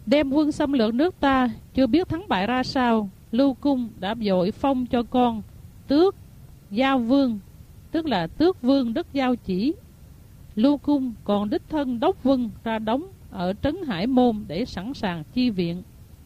Đem quân xâm lược nước ta, chưa biết thắng bại ra sao, Lưu Cung đã vội phong cho con Tước Giao Vương, tức là Tước Vương đất Giao Chỉ. Lưu Cung còn đích thân đốc quân ra đóng ở trấn Hải Môn để sẵn sàng chi viện.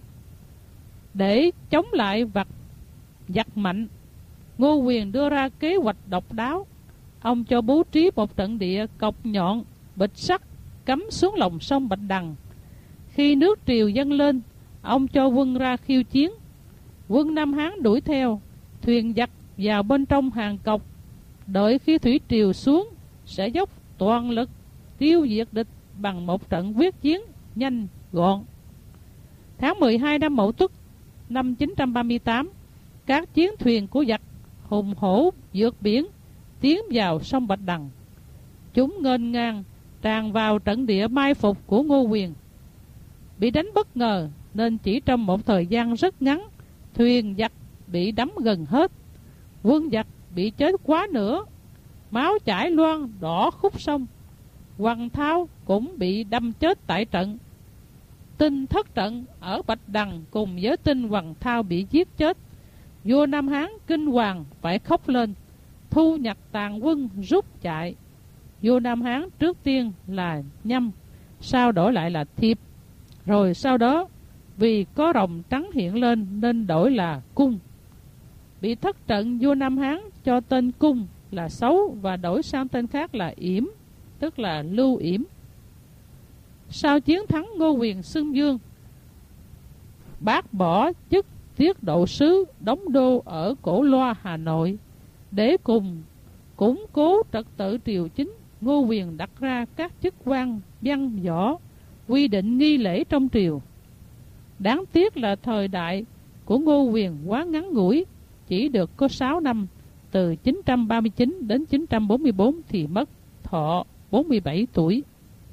Để chống lại giặc mạnh, Ngô Quyền đưa ra kế hoạch độc đáo. Ông cho bố trí một trận địa cọc nhọn, bịch sắt cắm xuống lòng sông Bạch Đằng. Khi nước triều dâng lên, ông cho quân ra khiêu chiến. Quân Nam Hán đuổi theo, thuyền giặc vào bên trong hàng cọc. Đợi khi thủy triều xuống, sẽ dốc toàn lực tiêu diệt địch bằng một trận quyết chiến nhanh gọn. Tháng 12 năm Mậu Tuất năm 938, các chiến thuyền của giặc hùng hổ vượt biển tiến vào sông Bạch Đằng. Chúng nghênh ngang tràn vào trận địa mai phục của Ngô Quyền. Bị đánh bất ngờ nên chỉ trong một thời gian rất ngắn, thuyền giặc bị đắm gần hết, quân giặc bị chết quá nửa, máu chảy loang đỏ khúc sông. Hoàng Thao cũng bị đâm chết tại trận. Tin thất trận ở Bạch Đằng cùng với tin Hoàng Thao bị giết chết, vua Nam Hán kinh hoàng phải khóc lên, thu nhặt tàn quân rút chạy. Vua Nam Hán trước tiên là Nhâm, sau đổi lại là Thiệp, rồi sau đó vì có rồng trắng hiện lên nên đổi là Cung. Bị thất trận, vua Nam Hán cho tên Cung là xấu và đổi sang tên khác là Yểm, tức là Lưu Yểm. Sau chiến thắng, Ngô Quyền xưng vương, bác bỏ chức tiết độ sứ đóng đô ở Cổ Loa, Hà Nội. Để cùng củng cố trật tự triều chính, Ngô Quyền đặt ra các chức quan văn võ, quy định nghi lễ trong triều. Đáng tiếc là thời đại của Ngô Quyền quá ngắn ngủi, chỉ được có 6 năm, từ 939 đến 944 thì mất thọ 47 tuổi.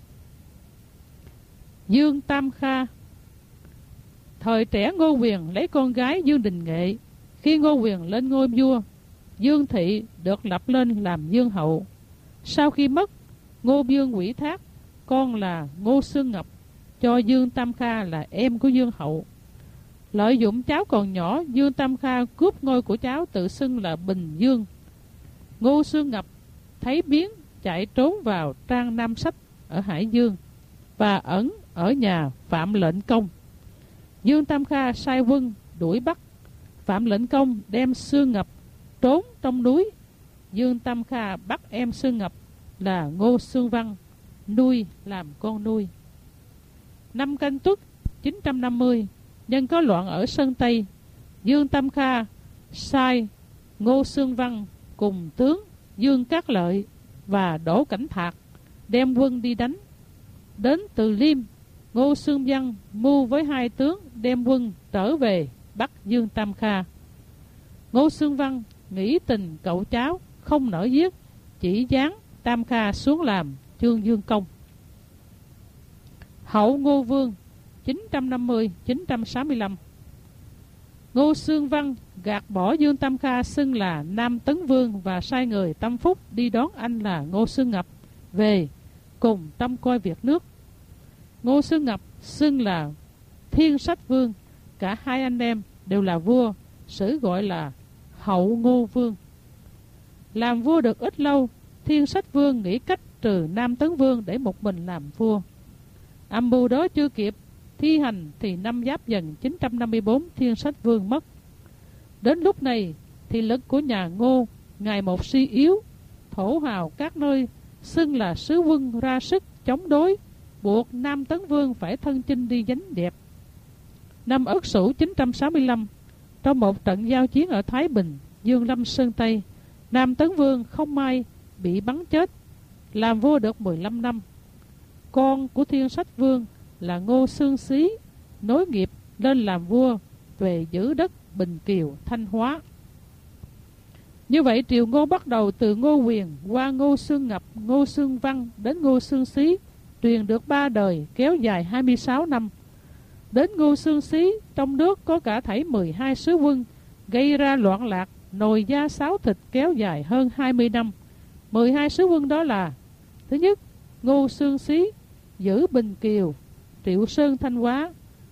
Dương Tam Kha. Thời trẻ Ngô Quyền lấy con gái Dương Đình Nghệ. Khi Ngô Quyền lên ngôi vua, Dương Thị được lập lên làm Dương hậu. Sau khi mất, Ngô Vương ủy thác con là Ngô Xương Ngọc cho Dương Tam Kha là em của Dương hậu. Lợi dụng cháu còn nhỏ, Dương Tam Kha cướp ngôi của cháu, tự xưng là Bình Dương. Ngô Xương Ngọc thấy biến, chạy trốn vào Trang Nam Sách ở Hải Dương và ẩn ở nhà Phạm Lệnh Công. Dương Tam Kha sai quân đuổi bắt. Phạm Lệnh Công đem Xương Ngọc trốn trong núi. Dương Tam Kha bắt em Xương Ngọc là Ngô Xương Văn nuôi làm con nuôi. Năm Canh Tuất 950, nhân có loạn ở Sơn Tây, Dương Tam Kha sai Ngô Xương Văn cùng tướng Dương Cát Lợi và Đỗ Cảnh Thạc đem quân đi đánh. Đến Từ Liêm, Ngô Xương Văn mưu với hai tướng đem quân trở về bắt Dương Tam Kha. Ngô Xương Văn nghĩ tình cậu cháu không nỡ giết, chỉ giáng Tam Kha xuống làm Trương Dương Công. Hậu Ngô Vương 950-965. Ngô Xương Văn gạt bỏ Dương Tam Kha xưng là Nam Tấn Vương và sai người tâm phúc đi đón anh là Ngô Xương Ngập về cùng trông coi việc nước. Ngô Xương Ngập xưng là Thiên Sách Vương, cả hai anh em đều là vua, sử gọi là Hậu Ngô Vương. Làm vua được ít lâu, Thiên Sách Vương nghĩ cách trừ Nam Tấn Vương để một mình làm vua. Âm mưu đó chưa kịp thi hành thì năm Giáp Dần 954 Thiên Sách Vương mất. Đến lúc này thì lực của nhà Ngô ngày một suy yếu, thổ hào các nơi xưng là sứ quân ra sức chống đối, buộc Nam Tấn Vương phải thân chinh đi đánh Đẹp. Năm Ất Sửu 965, trong một trận giao chiến ở Thái Bình, Dương Lâm Sơn Tây, Nam Tấn Vương không may bị bắn chết, làm vua được 15 năm. Con của Thiên Sách Vương là Ngô Xương Xí nối nghiệp lên làm vua về giữ đất Bình Kiều, Thanh Hóa. Như vậy triều Ngô bắt đầu từ Ngô Quyền qua Ngô Xương Ngập, Ngô Xương Văn đến Ngô Xương Xí, truyền được 3 đời kéo dài 26 năm. Đến Ngô Xương Xí, trong nước có cả thảy 12 sứ quân, gây ra loạn lạc, nồi da sáo thịt kéo dài hơn 20 năm. 12 sứ quân đó là: thứ nhất, Ngô Xương Xí giữ Bình Kiều, Triệu Sơn Thanh Hóa;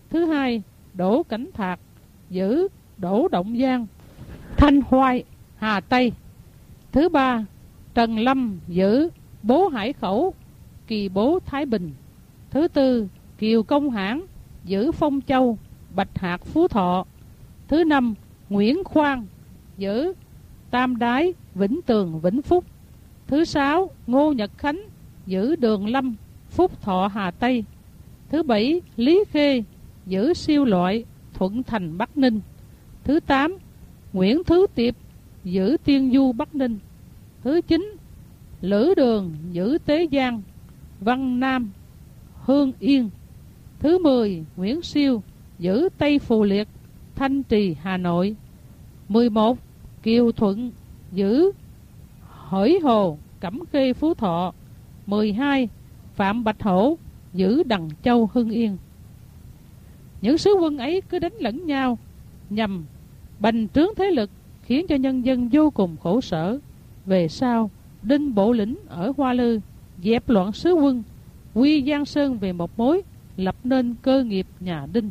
Thứ hai, Đỗ Cảnh Thạc giữ Đỗ Động Giang, Thanh Hoài, Hà Tây. Thứ ba, Trần Lâm giữ Bố Hải Khẩu, Kỳ Bố, Thái Bình. Thứ tư, Kiều Công Hãn giữ Phong Châu, Bạch Hạc, Phú Thọ. Thứ năm, Nguyễn Khoan giữ Tam Đái, Vĩnh Tường, Vĩnh Phúc. Thứ sáu, Ngô Nhật Khánh giữ Đường Lâm, Phúc Thọ, Hà Tây. Thứ bảy, Lý Khê giữ Siêu Loại, Thuận Thành, Bắc Ninh. Thứ tám, Nguyễn Thứ Tiệp giữ Tiên Du, Bắc Ninh. Thứ chín, Lữ Đường giữ Tế Giang, Văn Nam, Hương Yên. Thứ 10, Nguyễn Siêu giữ Tây Phù Liệt, Thanh Trì, Hà Nội. 11, Kiều Thuận giữ Hởi Hồ, Cẩm Khê, Phú Thọ. 12, Phạm Bạch Hổ giữ Đằng Châu, Hưng Yên. Những sứ quân ấy cứ đánh lẫn nhau nhằm bành trướng thế lực, khiến cho nhân dân vô cùng khổ sở. Về sau, Đinh Bộ Lĩnh ở Hoa Lư dẹp loạn sứ quân, quy Giang Sơn về một mối, lập nên cơ nghiệp nhà Đinh.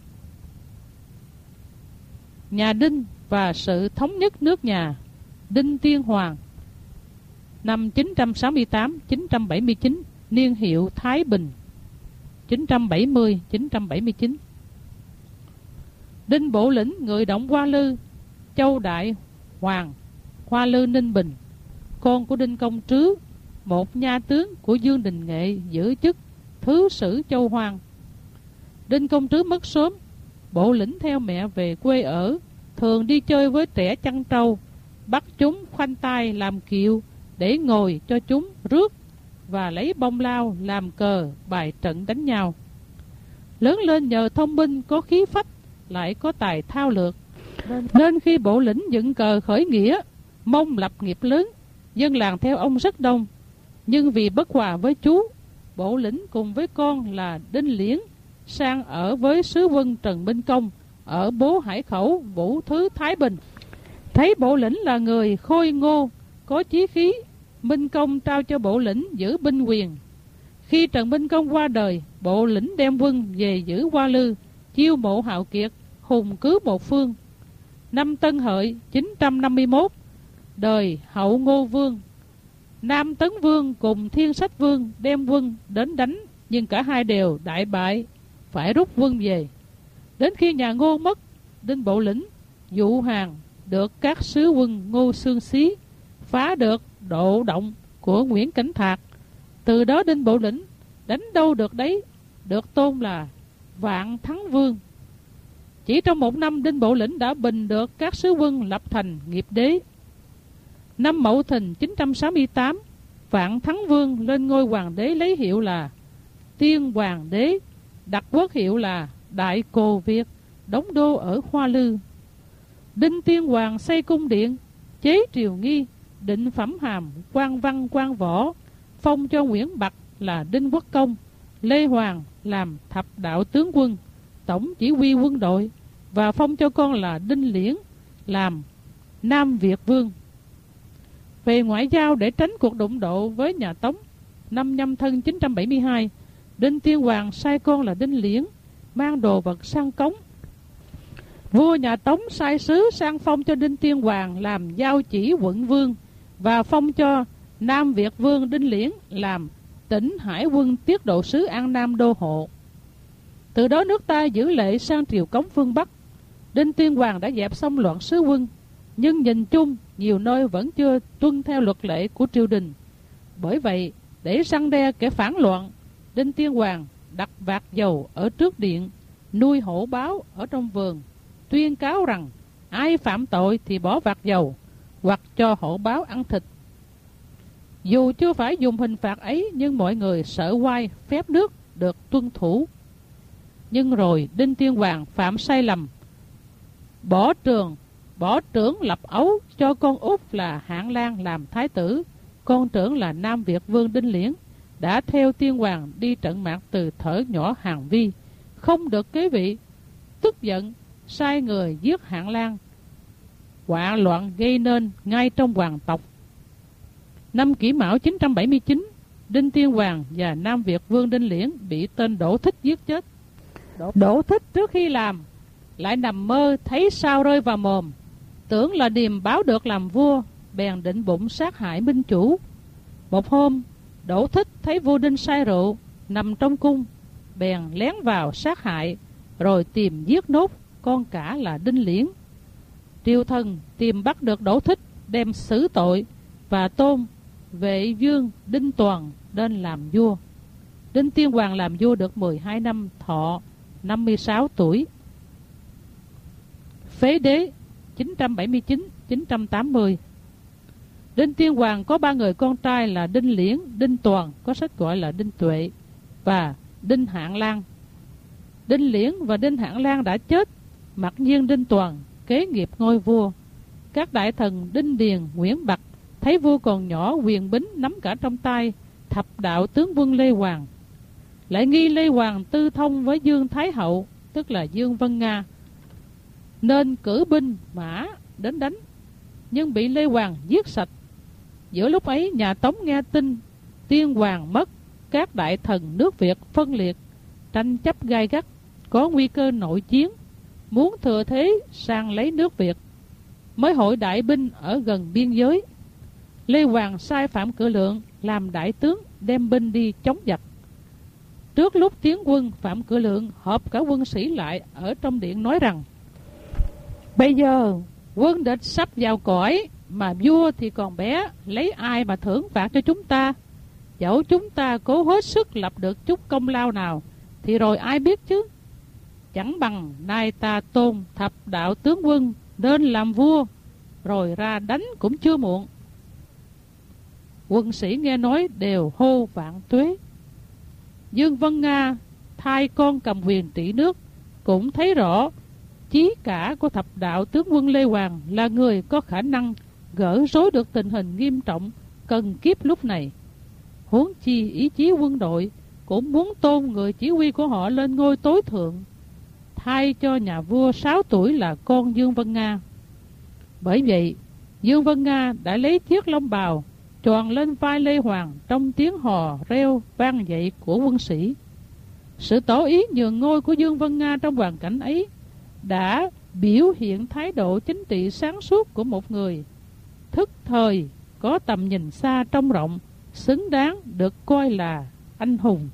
Nhà Đinh và sự thống nhất nước nhà. Đinh Tiên Hoàng năm 968-979, niên hiệu Thái Bình, 970-979. Đinh Bộ Lĩnh người động Hoa Lư, Châu Đại Hoàng, Hoa Lư, Ninh Bình, con của Đinh Công Trứ, một nha tướng của Dương Đình Nghệ, giữ chức Thứ sử Châu Hoang. Đinh Công Trứ mất sớm, Bộ Lĩnh theo mẹ về quê ở, thường đi chơi với trẻ chăn trâu, bắt chúng khoanh tay làm kiệu để ngồi cho chúng rước, và lấy bông lao làm cờ bài trận đánh nhau. Lớn lên nhờ thông minh, có khí phách, lại có tài thao lược, nên khi Bộ Lĩnh dựng cờ khởi nghĩa, mong lập nghiệp lớn, dân làng theo ông rất đông. Nhưng vì bất hòa với chú, Bộ Lĩnh cùng với con là Đinh Liễn sang ở với sứ quân Trần Minh Công ở Bố Hải Khẩu, Vũ Thứ, Thái Bình. Thấy Bộ Lĩnh là người khôi ngô, có chí khí, Minh Công trao cho Bộ Lĩnh giữ binh quyền. Khi Trần Minh Công qua đời, Bộ Lĩnh đem quân về giữ Hoa Lư, chiêu mộ hào kiệt, hùng cứ một phương. Năm Tân Hợi 951, đời Hậu Ngô Vương, Nam Tấn Vương cùng Thiên Sách Vương đem quân đến đánh, nhưng cả hai đều đại bại, phải rút quân về. Đến khi nhà Ngô mất, Đinh Bộ Lĩnh dụ hàng được các sứ quân Ngô Xương Xí, phá được độ động của Nguyễn Cảnh Thạc. Từ đó Đinh Bộ Lĩnh đánh đâu được đấy, được tôn là Vạn Thắng Vương. Chỉ trong một năm, Đinh Bộ Lĩnh đã bình được các sứ quân, lập thành nghiệp đế. Năm Mậu Thìn 968, Vạn Thắng Vương lên ngôi hoàng đế, lấy hiệu là Tiên Hoàng đế, đặt quốc hiệu là Đại Cồ Việt, đóng đô ở Hoa Lư. Đinh Tiên Hoàng xây cung điện, chế triều nghi, định phẩm hàm quan văn quan võ, phong cho Nguyễn Bạc là Đinh Quốc Công, Lê Hoàng làm thập đạo tướng quân, tổng chỉ huy quân đội, và phong cho con là Đinh Liễn làm Nam Việt Vương. Về ngoại giao, để tránh cuộc đụng độ với nhà Tống, năm Nhâm Thân 972, Đinh Tiên Hoàng sai con là Đinh Liễn mang đồ vật sang cống. Vua nhà Tống sai sứ sang phong cho Đinh Tiên Hoàng làm giao chỉ quận vương, và phong cho Nam Việt Vương Đinh Liễn làm tỉnh hải quân tiết độ sứ An Nam đô hộ. Từ đó nước ta giữ lệ sang triều cống phương Bắc. Đinh Tiên Hoàng đã dẹp xong loạn sứ quân, nhưng nhìn chung nhiều nơi vẫn chưa tuân theo luật lệ của triều đình. Bởi vậy, để răn đe kẻ phản loạn, Đinh Tiên Hoàng đặt vạc dầu ở trước điện, nuôi hổ báo ở trong vườn, tuyên cáo rằng ai phạm tội thì bỏ vạc dầu, hoặc cho hổ báo ăn thịt. Dù chưa phải dùng hình phạt ấy, nhưng mọi người sợ oai phép nước được tuân thủ. Nhưng rồi Đinh Tiên Hoàng phạm sai lầm, bỏ trưởng lập ấu cho con út là Hạng Lang làm thái tử, con trưởng là Nam Việt Vương Đinh Liễn đã theo Tiên Hoàng đi trận mạc từ Thở Nhỏ Hàn Vi, không được kế vị. Tức giận sai người giết Hạng Lang, họa loạn gây nên ngay trong hoàng tộc. Năm Kỷ Mão 979, Đinh Tiên Hoàng và Nam Việt Vương Đinh Liễn bị tên Đỗ Thích giết chết. Đỗ Thích trước khi làm lại nằm mơ thấy sao rơi vào mồm, tưởng là điềm báo được làm vua, bèn định bụng sát hại minh chủ. Một hôm, Đỗ Thích thấy vua Đinh say rượu nằm trong cung, bèn lén vào sát hại, rồi tìm giết nốt con cả là Đinh Liễn. Triều thần tìm bắt được Đỗ Thích, đem xử tội và tôn Vệ vương Đinh Toàn lên làm vua. Đinh Tiên Hoàng làm vua được 12 năm, thọ 56 tuổi. Phế đế 979-980. Đinh Tiên Hoàng có 3 người con trai là Đinh Liễn, Đinh Toàn, có sách gọi là Đinh Tuệ, và Đinh Hạng Lan. Đinh Liễn và Đinh Hạng Lan đã chết, mặc nhiên Đinh Toàn kế nghiệp ngôi vua. Các đại thần Đinh Điền, Nguyễn Bặt thấy vua còn nhỏ, quyền bính nắm cả trong tay, thập đạo tướng quân Lê Hoàng. Lại nghi Lê Hoàng tư thông với Dương Thái Hậu, tức là Dương Vân Nga, nên cử binh mã đến đánh, nhưng bị Lê Hoàng giết sạch. Giữa lúc ấy, nhà Tống nghe tin Tiên Hoàng mất, các đại thần nước Việt phân liệt, tranh chấp gai gắt, có nguy cơ nội chiến, muốn thừa thế sang lấy nước Việt, mới hội đại binh ở gần biên giới. Lê Hoàng sai Phạm Cự Lượng làm đại tướng, đem binh đi chống giặc. Trước lúc tiến quân, Phạm Cự Lượng họp cả quân sĩ lại ở trong điện nói rằng: bây giờ quân địch sắp vào cõi, mà vua thì còn bé, lấy ai mà thưởng phạt cho chúng ta? Dẫu chúng ta cố hết sức lập được chút công lao nào thì rồi ai biết chứ? Chẳng bằng nay ta tôn thập đạo tướng quân nên làm vua, rồi ra đánh cũng chưa muộn. Quân sĩ nghe nói đều hô vạn tuế. Dương Vân Nga thay con cầm quyền trị nước, cũng thấy rõ chí cả của thập đạo tướng quân Lê Hoàng là người có khả năng gỡ rối được tình hình nghiêm trọng cần kiếp lúc này. Huống chi ý chí quân đội cũng muốn tôn người chỉ huy của họ lên ngôi tối thượng, thay cho nhà vua 6 tuổi là con Dương Vân Nga. Bởi vậy, Dương Vân Nga đã lấy chiếc long bào choàng lên vai Lê Hoàng trong tiếng hò reo vang dậy của quân sĩ. Sự tỏ ý nhường ngôi của Dương Vân Nga trong hoàn cảnh ấy đã biểu hiện thái độ chính trị sáng suốt của một người thức thời, có tầm nhìn xa trông rộng, xứng đáng được coi là anh hùng.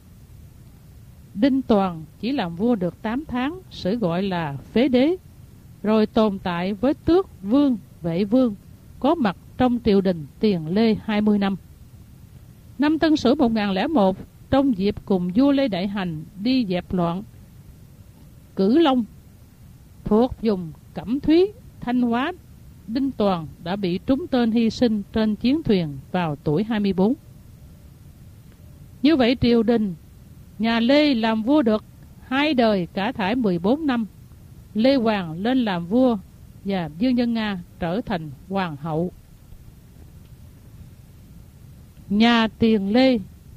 Đinh Toàn chỉ làm vua được 8 tháng, sử gọi là phế đế, rồi tồn tại với tước vương, vệ vương, có mặt trong triều đình tiền Lê 20 năm. Năm Tân Sửu 1001, trong dịp cùng vua Lê Đại Hành đi dẹp loạn Cử Long thuộc vùng Cẩm Thúy, Thanh Hóa, Đinh Toàn đã bị trúng tên hy sinh trên chiến thuyền vào tuổi 24. Như vậy triều đình nhà Lê làm vua được 2 đời cả thảy 14 năm. Lê Hoàng lên làm vua và Dương Vân Nga trở thành hoàng hậu. Nhà Tiền Lê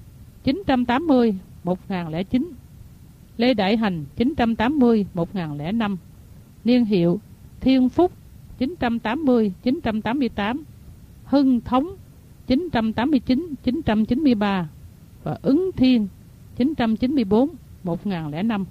980-1009, Lê Đại Hành 980-1005, niên hiệu Thiên Phúc 980-988, Hưng Thống 989-993 và Ứng Thiên 994-1005.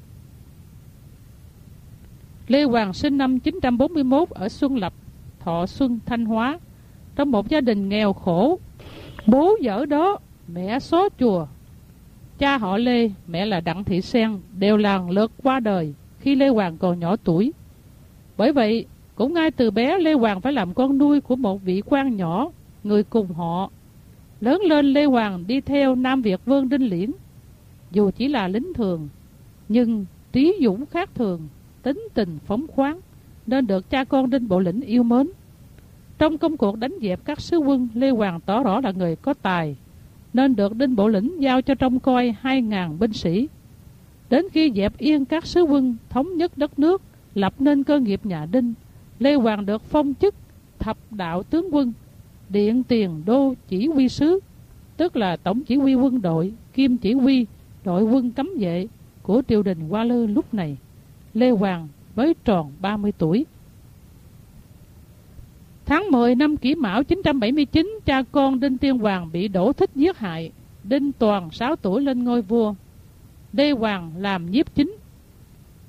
Lê Hoàng sinh năm 941 ở Xuân Lập, Thọ Xuân, Thanh Hóa, trong một gia đình nghèo khổ. Bố vợ đó mẹ xó chùa. Cha họ Lê, mẹ là Đặng Thị Sen, đều lần lượt qua đời khi Lê Hoàng còn nhỏ tuổi. Bởi vậy, cũng ngay từ bé Lê Hoàng phải làm con nuôi của một vị quan nhỏ, người cùng họ. Lớn lên Lê Hoàng đi theo Nam Việt Vương Đinh Liễn. Dù chỉ là lính thường, nhưng trí dũng khác thường, tính tình phóng khoáng, nên được cha con Đinh Bộ Lĩnh yêu mến. Trong công cuộc đánh dẹp các sứ quân, Lê Hoàng tỏ rõ là người có tài, nên được Đinh Bộ Lĩnh giao cho trông coi 2.000 binh sĩ. Đến khi dẹp yên các sứ quân, thống nhất đất nước, lập nên cơ nghiệp nhà Đinh, Lê Hoàng được phong chức thập đạo tướng quân, Điện Tiền Đô chỉ huy sứ, tức là tổng chỉ huy quân đội, kiêm chỉ huy đội quân cấm vệ của triều đình Hoa Lư lúc này. Lê Hoàng mới tròn 30 tuổi. Tháng 10 năm Kỷ Mão 979, cha con Đinh Tiên Hoàng bị Đỗ Thích giết hại. Đinh Toàn 6 tuổi lên ngôi vua. Lê Hoàng làm nhiếp chính.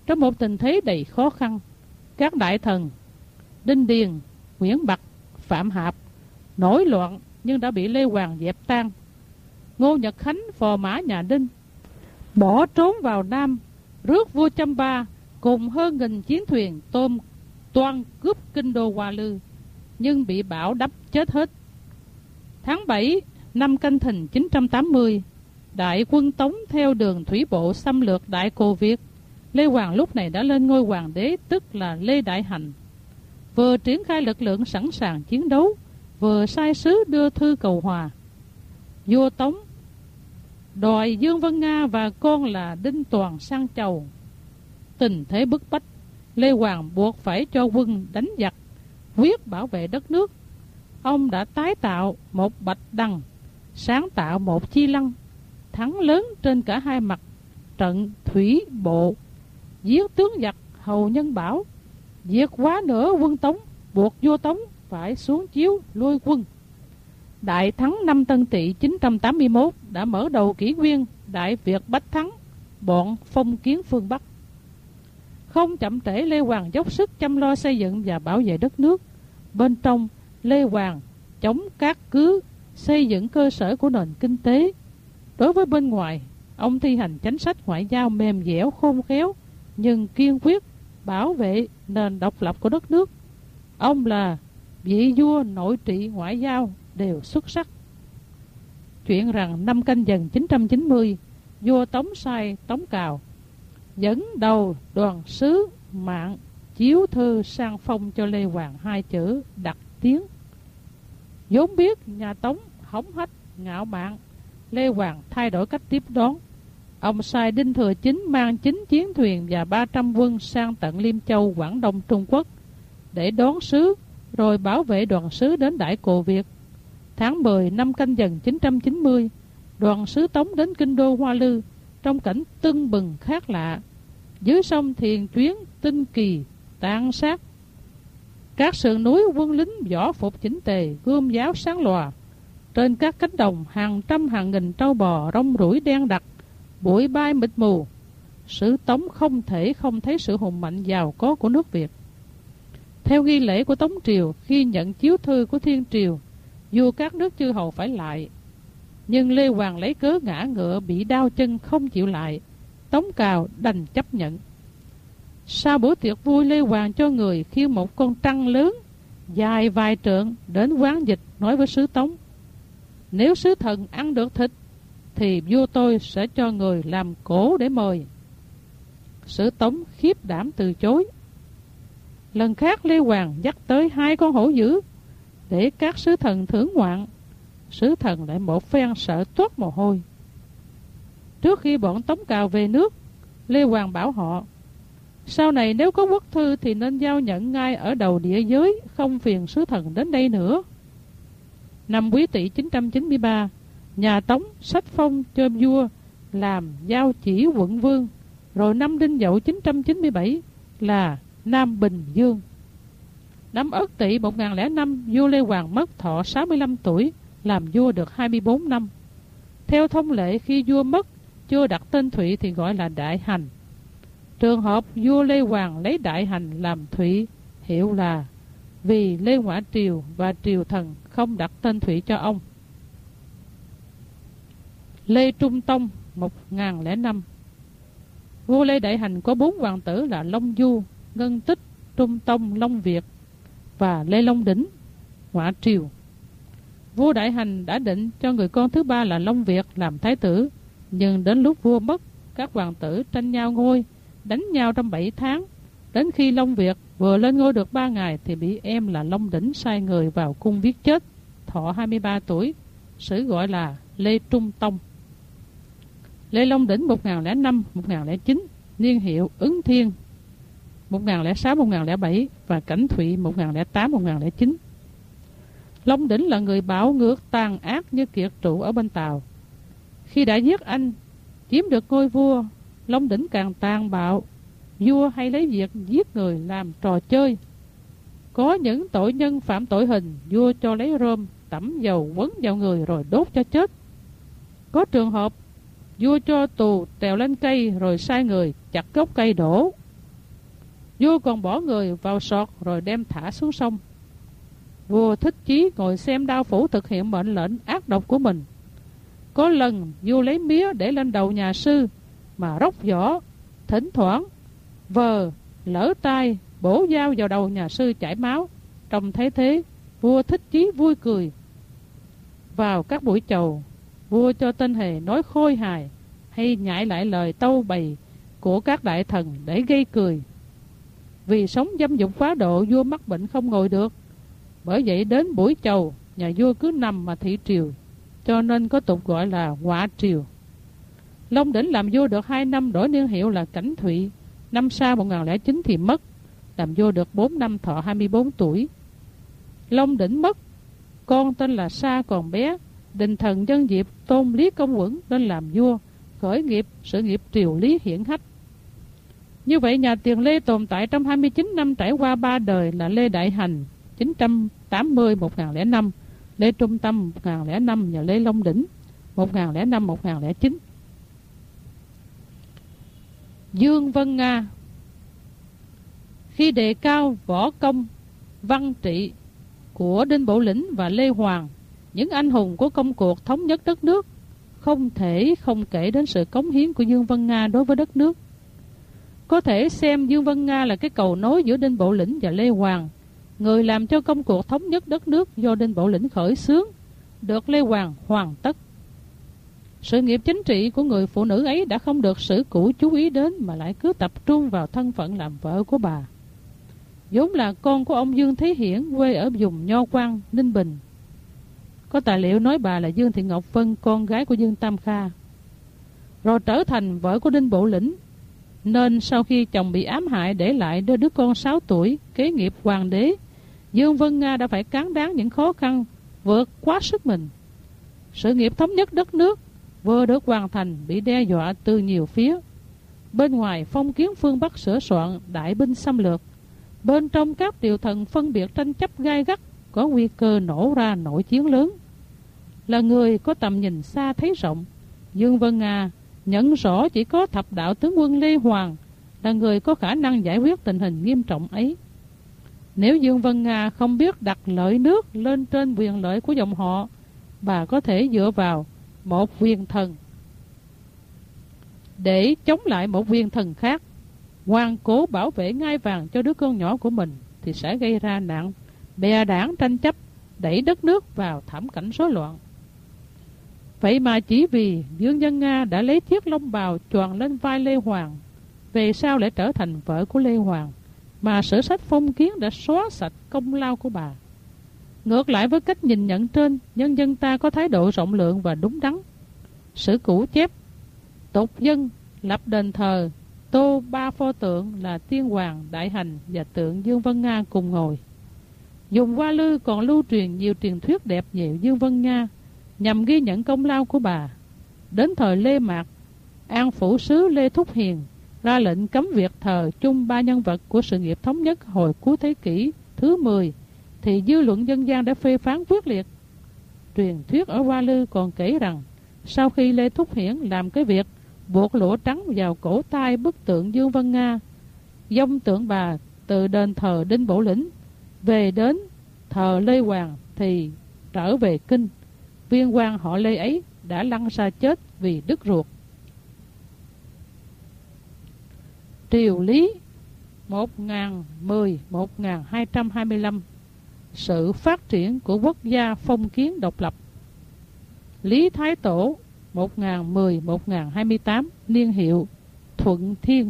Trong một tình thế đầy khó khăn, các đại thần Đinh Điền, Nguyễn Bặt, Phạm Hạp nổi loạn nhưng đã bị Lê Hoàng dẹp tan. Ngô Nhật Khánh phò mã nhà Đinh bỏ trốn vào Nam, rước vua Chăm Ba cùng hơn 1000 chiến thuyền tôm toan cướp kinh đô Hoa Lư, nhưng bị bão đắp chết hết. Tháng 7 năm Canh Thìn 980, đại quân Tống theo đường thủy bộ xâm lược Đại Cồ Việt. Lê Hoàng lúc này đã lên ngôi hoàng đế, tức là Lê Đại Hành, vừa triển khai lực lượng sẵn sàng chiến đấu, vừa sai sứ đưa thư cầu hòa. Vua Tống đòi Dương Vân Nga và con là Đinh Toàn sang chầu. Tình thế bức bách, Lê Hoàng buộc phải cho quân đánh giặc, quyết bảo vệ đất nước. Ông đã tái tạo một Bạch Đằng, sáng tạo một Chi Lăng, thắng lớn trên cả hai mặt trận thủy bộ, giết tướng giặc Hầu Nhân Bảo, diệt quá nửa quân Tống, buộc vua Tống phải xuống chiếu lui quân. Đại thắng năm Tân Tỵ 981 đã mở đầu kỷ nguyên Đại Việt Bách Thắng, bọn phong kiến phương Bắc. Không chậm trễ, Lê Hoàng dốc sức chăm lo xây dựng và bảo vệ đất nước. Bên trong, Lê Hoàng chống cát cứ, xây dựng cơ sở của nền kinh tế. Đối với bên ngoài, ông thi hành chính sách ngoại giao mềm dẻo khôn khéo, nhưng kiên quyết bảo vệ nền độc lập của đất nước. Ông là vị vua nội trị ngoại giao đều xuất sắc. Chuyện rằng năm Canh Dần 990, vua Tống sai Tống Cào dẫn đầu đoàn sứ Mạng chiếu thư sang phong cho Lê Hoàng 2 chữ Đặc Tiến. Vốn biết nhà Tống hống hách ngạo mạn, Lê Hoàng thay đổi cách tiếp đón. Ông sai Đinh Thừa Chính mang 9 chiến thuyền và 300 quân sang tận Liêm Châu, Quảng Đông Trung Quốc để đón sứ, rồi bảo vệ đoàn sứ đến Đại Cồ Việt. Tháng 10 năm Canh Dần 990, đoàn sứ Tống đến kinh đô Hoa Lư trong cảnh tưng bừng khác lạ. Dưới sông Thiền Chuyến tinh kỳ tàn sát, các sườn núi quân lính võ phục chỉnh tề, gươm giáo sáng lòa. Trên các cánh đồng hàng trăm hàng nghìn trâu bò rong ruổi đen đặc, bụi bay mịt mù. Sứ Tống không thể không thấy sự hùng mạnh giàu có của nước Việt. Theo ghi lễ của Tống triều, khi nhận chiếu thư của Thiên triều, vua các nước chư hầu phải lại, nhưng Lê Hoàng lấy cớ ngã ngựa bị đau chân không chịu lại. Tống Cào đành chấp nhận. Sau bữa tiệc vui, Lê Hoàng cho người khiêng một con trăng lớn dài vài trượng đến quán dịch, nói với sứ Tống: nếu sứ thần ăn được thịt thì vua tôi sẽ cho người làm cổ để mời. Sứ Tống khiếp đảm từ chối. Lần khác Lê Hoàng dắt tới 2 con hổ dữ để các sứ thần thưởng ngoạn. Sứ thần lại một phen sợ toát mồ hôi. Trước khi bọn Tống Cào về nước, Lê Hoàng bảo họ: sau này nếu có quốc thư thì nên giao nhận ngay ở đầu địa giới, không phiền sứ thần đến đây nữa. Năm Quý Tỵ 993, nhà Tống sách phong cho vua làm giao chỉ quận vương. Rồi năm Đinh Dậu 997 là Nam Bình Dương. Năm Ất Tỵ 1005, vua Lê Hoàng mất thọ 65 tuổi, làm vua được 24 năm. Theo thông lệ, khi vua mất chưa đặt tên Thụy thì gọi là Đại Hành. Trường hợp vua Lê Hoàng lấy Đại Hành làm Thụy, hiệu là vì Lê Ngoại Triều và triều thần không đặt tên Thụy cho ông. Lê Trung Tông 1005. Vua Lê Đại Hành có 4 hoàng tử là Long Du, Ngân Tích, Trung Tông, Long Việt và Lê Long Đỉnh, Ngoại Triều. Vua Đại Hành đã định cho người con thứ 3 là Long Việt làm thái tử, nhưng đến lúc vua mất, các hoàng tử tranh nhau ngôi, đánh nhau trong 7 tháng. Đến khi Long Việt vừa lên ngôi được 3 ngày thì bị em là Long Đỉnh sai người vào cung viết chết, thọ 23 tuổi, sử gọi là Lê Trung Tông. Lê Long Đỉnh 1005-1009, niên hiệu Ứng Thiên 1006-1007 và Cảnh Thụy 1008-1009. Long Đỉnh là người bạo ngược tàn ác như Kiệt Trụ ở bên Tàu. Khi đã giết anh, chiếm được ngôi vua, Long Đỉnh càng tàn bạo. Vua hay lấy việc giết người làm trò chơi. Có những tội nhân phạm tội hình, vua cho lấy rơm tẩm dầu quấn vào người rồi đốt cho chết. Có trường hợp vua cho tù trèo lên cây rồi sai người chặt gốc cây đổ, Vua còn bỏ người vào sọt rồi đem thả xuống sông. Vua Thích Chí ngồi xem Đao Phủ thực hiện mệnh lệnh ác độc của mình. Có lần vua lấy mía để lên đầu nhà sư mà róc vỏ, thỉnh thoảng vờ lỡ tay bổ dao vào đầu nhà sư chảy máu. Trông thấy thế, vua Thích Chí vui cười. Vào các buổi chầu, vua cho tên hề nói khôi hài hay nhại lại lời tâu bày của các đại thần để gây cười. Vì sống dâm dục quá độ, vua mắc bệnh không ngồi được. Bởi vậy đến buổi chầu, nhà vua cứ nằm mà thị triều, cho nên có tục gọi là họa triều. Long Đỉnh làm vua được 2 năm, đổi niên hiệu là Cảnh Thụy. Năm Sa 1009 thì mất, làm vua được 4 năm, thọ 24 tuổi. Long Đỉnh mất, con tên là Sa còn bé. Đình thần dân Diệp tôn Lý Công Uẩn lên làm vua, khởi nghiệp sự nghiệp triều Lý hiển hách. Như vậy nhà Tiền Lê tồn tại trong 29 năm, trải qua 3 đời là Lê Đại Hành 980-1005, Lê Trung Tâm 1005 và Lê Long Đỉnh 1005-1009. Dương Vân Nga khi đề cao võ công, văn trị của Đinh Bộ Lĩnh và Lê Hoàng, những anh hùng của công cuộc thống nhất đất nước, không thể không kể đến sự cống hiến của Dương Vân Nga đối với đất nước. Có thể xem Dương Vân Nga là cái cầu nối giữa Đinh Bộ Lĩnh và Lê Hoàng, người làm cho công cuộc thống nhất đất nước do Đinh Bộ Lĩnh khởi xướng được Lê Hoàng hoàn tất. Sự nghiệp chính trị của người phụ nữ ấy đã không được sử cũ chú ý đến, mà lại cứ tập trung vào thân phận làm vợ của bà, vốn là con của ông Dương Thế Hiển, quê ở vùng Nho Quan, Ninh Bình. Có tài liệu nói bà là Dương Thị Ngọc Vân, con gái của Dương Tam Kha, rồi trở thành vợ của Đinh Bộ Lĩnh. Nên sau khi chồng bị ám hại, để lại đứa con 6 tuổi kế nghiệp hoàng đế, Dương Vân Nga đã phải cán đáng những khó khăn, vượt quá sức mình. Sự nghiệp thống nhất đất nước vừa được hoàn thành bị đe dọa từ nhiều phía. Bên ngoài phong kiến phương Bắc sửa soạn đại binh xâm lược, bên trong các triều thần phân biệt tranh chấp gai gắt, có nguy cơ nổ ra nội chiến lớn. Là người có tầm nhìn xa thấy rộng, Dương Vân Nga nhận rõ chỉ có thập đạo tướng quân Lê Hoàng là người có khả năng giải quyết tình hình nghiêm trọng ấy. Nếu Dương Vân Nga không biết đặt lợi nước lên trên quyền lợi của dòng họ, bà có thể dựa vào một quyền thần để chống lại một quyền thần khác, ngoan cố bảo vệ ngai vàng cho đứa con nhỏ của mình, thì sẽ gây ra nạn bè đảng tranh chấp, đẩy đất nước vào thảm cảnh rối loạn. Vậy mà chỉ vì Dương Vân Nga đã lấy chiếc long bào choàng lên vai Lê Hoàng, về sau lại trở thành vợ của Lê Hoàng, mà sử sách phong kiến đã xóa sạch công lao của bà. Ngược lại với cách nhìn nhận trên, nhân dân ta có thái độ rộng lượng và đúng đắn. Sử cũ chép, tục dân lập đền thờ, tô 3 pho tượng là Tiên Hoàng, Đại Hành và tượng Dương Vân Nga cùng ngồi. Dùng Hoa Lư còn lưu truyền nhiều truyền thuyết đẹp về Dương Vân Nga, nhằm ghi nhận công lao của bà. Đến thời Lê Mạc, An Phủ sứ Lê Thúc Hiền ra lệnh cấm việc thờ chung 3 nhân vật của sự nghiệp thống nhất hồi cuối thế kỷ thứ 10, thì dư luận dân gian đã phê phán quyết liệt. Truyền thuyết ở Hoa Lư còn kể rằng, sau khi Lê Thúc Hiển làm cái việc buộc lụa trắng vào cổ tay bức tượng Dương Vân Nga, dông tượng bà từ đền thờ Đinh Bộ Lĩnh về đến thờ Lê Hoàng thì trở về kinh. Viên quan họ Lê ấy đã lăn ra chết vì đứt ruột. Triều Lý 1010-1225, sự phát triển của quốc gia phong kiến độc lập. Lý Thái Tổ 1010-1028, niên hiệu Thuận Thiên.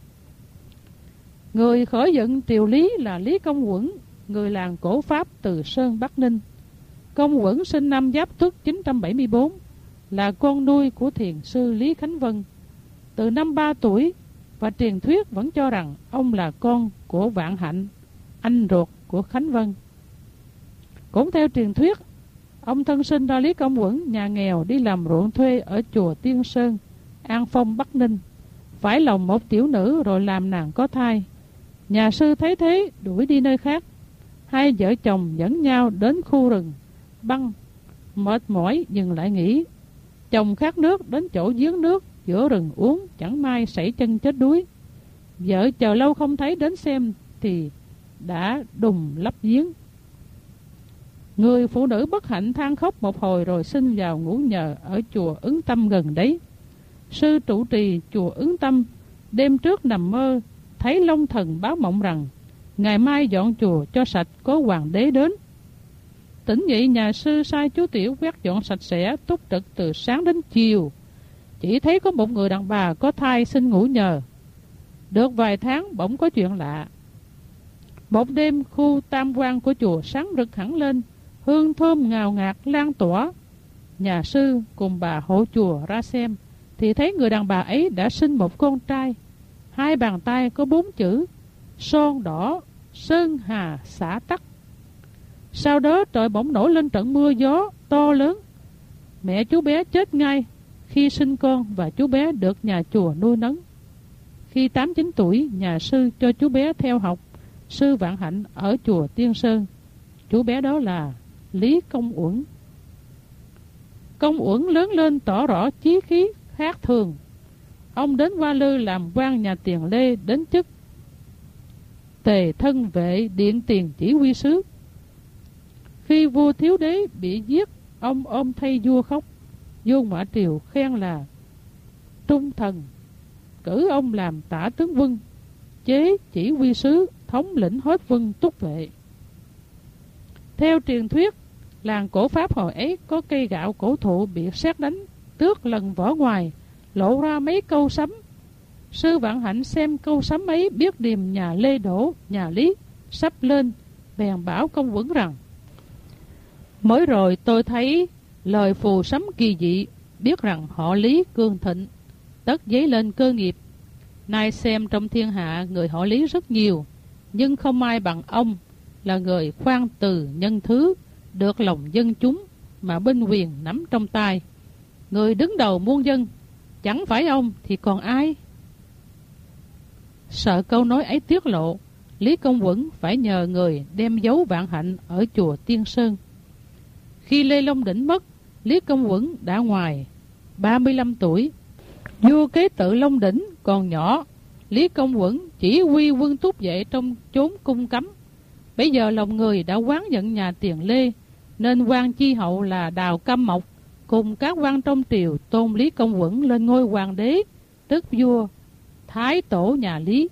Người khởi dựng triều Lý là Lý Công Uẩn, người làng cổ Pháp Từ Sơn, Bắc Ninh. Công Uẩn sinh năm Giáp Tuất 974, là con nuôi của thiền sư Lý Khánh Vân. Từ năm 3 tuổi, và truyền thuyết vẫn cho rằng ông là con của Vạn Hạnh, anh ruột của Khánh Vân. Cũng theo truyền thuyết, ông thân sinh ra Lý Công Uẩn, nhà nghèo đi làm ruộng thuê ở chùa Tiên Sơn, An Phong, Bắc Ninh, phải lòng một tiểu nữ rồi làm nàng có thai. Nhà sư thấy thế đuổi đi nơi khác. Hai vợ chồng dẫn nhau đến khu rừng băng, mệt mỏi dừng lại nghỉ. Chồng khát nước đến chỗ giếng nước giữa rừng uống, chẳng may sảy chân chết đuối. Vợ chờ lâu không thấy đến xem thì đã đùng lấp giếng. Người phụ nữ bất hạnh than khóc một hồi rồi xin vào ngủ nhờ ở chùa Ứng Tâm gần đấy. Sư trụ trì chùa Ứng Tâm đêm trước nằm mơ thấy Long Thần báo mộng rằng ngày mai dọn chùa cho sạch, có hoàng đế đến. Tỉnh dậy, nhà sư sai chú Tiểu quét dọn sạch sẽ, túc trực từ sáng đến chiều. Chỉ thấy có một người đàn bà có thai xin ngủ nhờ. Được vài tháng bỗng có chuyện lạ. Một đêm khu tam quan của chùa sáng rực hẳn lên, hương thơm ngào ngạt lan tỏa. Nhà sư cùng bà hộ chùa ra xem thì thấy người đàn bà ấy đã sinh một con trai. Hai bàn tay có 4 chữ: son đỏ, sơn hà, xả tắc. Sau đó trời bỗng nổi lên trận mưa gió to lớn. Mẹ chú bé chết ngay khi sinh con và chú bé được nhà chùa nuôi nấng. Khi 8-9 tuổi, nhà sư cho chú bé theo học sư Vạn Hạnh ở chùa Tiên Sơn. Chú bé đó là Lý Công Uẩn. Công Uẩn lớn lên tỏ rõ chí khí khác thường. Ông đến Hoa Lư làm quan nhà Tiền Lê, đến chức tề thân vệ điện tiền chỉ huy sứ. Khi vua Thiếu Đế bị giết, ông ôm thay vua khóc. Vua Mã Triều khen là trung thần, cử ông làm tả tướng quân, chế chỉ huy sứ, thống lĩnh hết quân túc vệ. Theo truyền thuyết, làng cổ Pháp hồi ấy có cây gạo cổ thụ bị sét đánh, tước lần vỏ ngoài, lộ ra mấy câu sấm. Sư Vạn Hạnh xem câu sấm ấy biết điềm nhà Lê Đỗ, nhà Lý sắp lên, bèn bảo Công Uẩn rằng: mới rồi tôi thấy lời phù sấm kỳ dị, biết rằng họ Lý cường thịnh, tất dấy lên cơ nghiệp. Nay xem trong thiên hạ người họ Lý rất nhiều, nhưng không ai bằng ông, là người khoan từ nhân thứ, được lòng dân chúng mà binh quyền nắm trong tay. Người đứng đầu muôn dân, chẳng phải ông thì còn ai? Sợ câu nói ấy tiết lộ, Lý Công Uẩn phải nhờ người đem giấu Vạn Hạnh ở chùa Tiên Sơn. Khi Lê Long Đỉnh mất, Lý Công Uẩn đã ngoài 35 tuổi. Vua kế tự Long Đỉnh còn nhỏ. Lý Công Uẩn chỉ huy quân túc vệ trong chốn cung cấm. Bây giờ lòng người đã oán giận nhà Tiền Lê, nên quan chi hậu là Đào Cam Mộc cùng các quan trong triều tôn Lý Công Uẩn lên ngôi hoàng đế, tức vua Thái Tổ nhà Lý.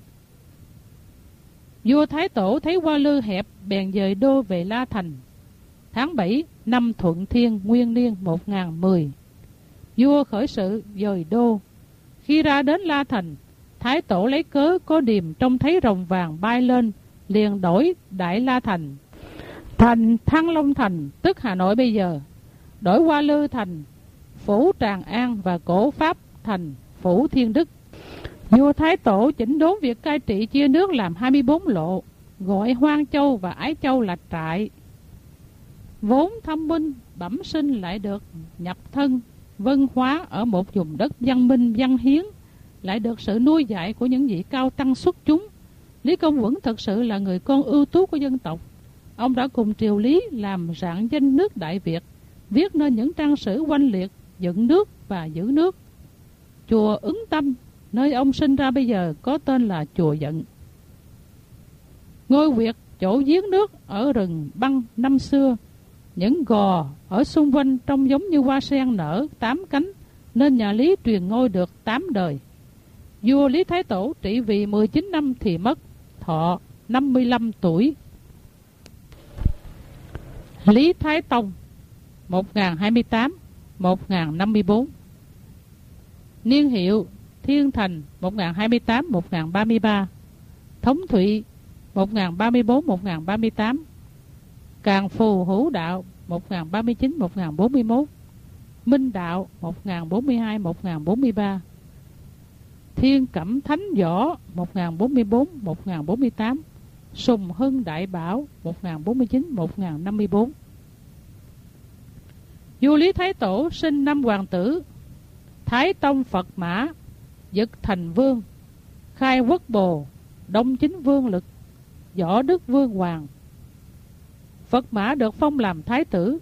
Vua Thái Tổ thấy Hoa Lư hẹp, bèn dời đô về La Thành. Tháng 7 năm Thuận Thiên Nguyên Niên 1010, vua khởi sự dời đô. Khi ra đến La Thành, Thái Tổ lấy cớ có điềm trông thấy rồng vàng bay lên, liền đổi Đại La Thành thành Thăng Long Thành, tức Hà Nội bây giờ. Đổi Hoa Lư thành Phủ Tràng An và Cổ Pháp thành Phủ Thiên Đức. Vua Thái Tổ chỉnh đốn việc cai trị, chia nước làm 24 lộ, gọi Hoang Châu và Ái Châu là trại. Vốn thâm binh bẩm sinh lại được nhập thân vân hóa ở một vùng đất văn minh văn hiến, lại được sự nuôi dạy của những vị cao tăng xuất chúng. Lý Công Uẩn thật sự là người con ưu tú của dân tộc. Ông đã cùng triều Lý làm rạng danh nước Đại Việt, viết nên những trang sử oanh liệt, dựng nước và giữ nước. Chùa Ứng Tâm, nơi ông sinh ra bây giờ, có tên là chùa Dận. Ngôi huyệt chỗ giếng nước ở rừng băng năm xưa. Những gò ở xung quanh trông giống như hoa sen nở 8 cánh, nên nhà Lý truyền ngôi được 8 đời. Vua Lý Thái Tổ trị vì 19 năm thì mất, thọ 55 tuổi. Lý Thái Tông 1028-1054. Niên hiệu Thiên Thành 1028-1033, Thống Thụy 1034-1038, Càn Phù Hữu Đạo 1039-1041, Minh Đạo 1042-1043, Thiên Cẩm Thánh Võ 1044-1048, Sùng Hưng Đại Bảo 1049-1054. Vua Lý Thái Tổ sinh 5 hoàng tử: Thái Tông Phật Mã, Dực Thành Vương, Khai Quốc Bồ, Đông Chính Vương Lực, Võ Đức Vương Hoàng. Phật Mã được phong làm thái tử.